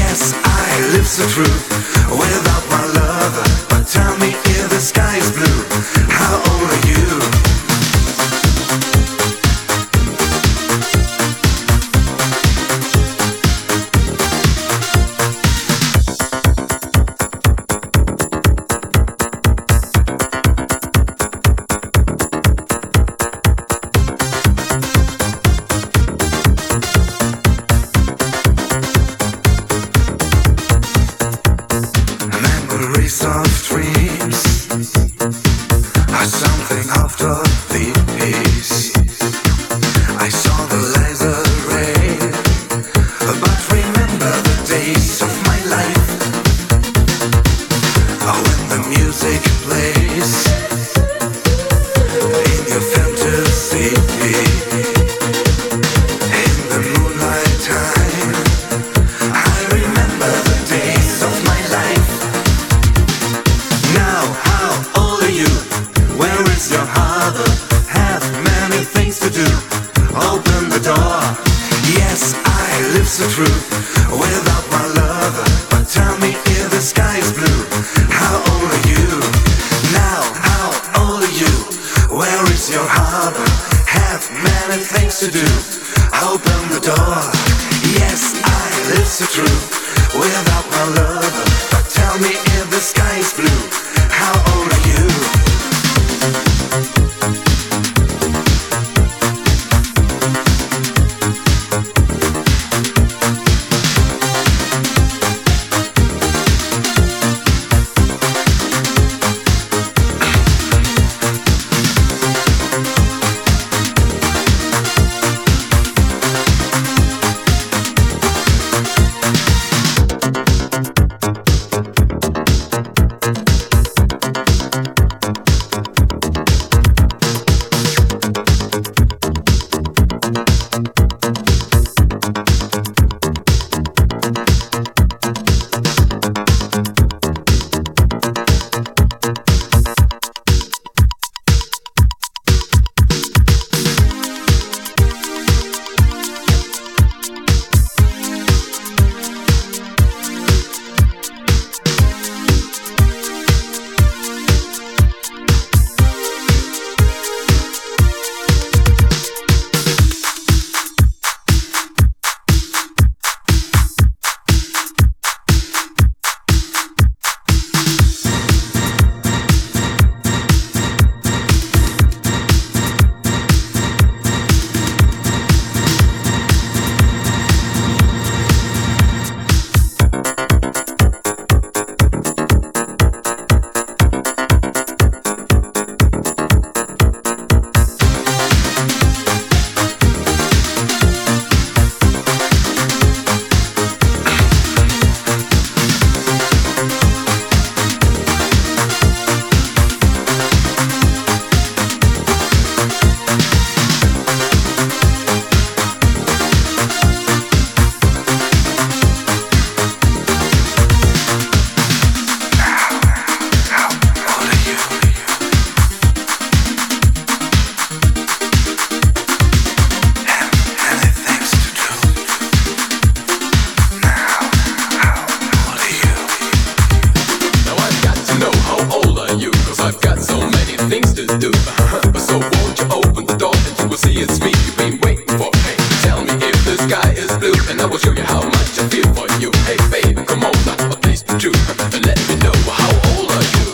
Yes, I live so true without my lover. But tell me if the sky is blue, how old are you? Memories of dreams are something out of this. I saw the laser ray, but remember the days of my life. When the music plays in your fantasy, in the moonlight time, I remember the days of my life. Now, how old are you? Where is your harbor? Have many things to do. Open the door. Yes, I live so true without my lover. But tell me if the sky is blue, how old are you? Now, how old are you? Where is your harbor? Have many things to do. Open the door. Yes, I live so true without my lover. But tell me if the sky is blue, how old are you? Things to do, so won't you open the door and you will see it's me you've been waiting for. Hey, tell me if the sky is blue and I will show you how much I feel for you. Hey baby, come on now, please be true and let me know how old are you.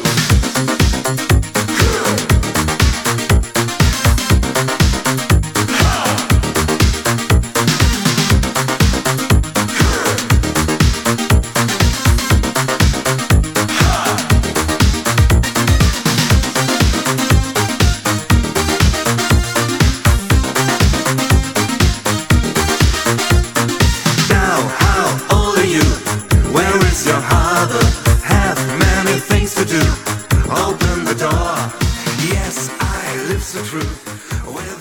Open the door. Yes, I live so true.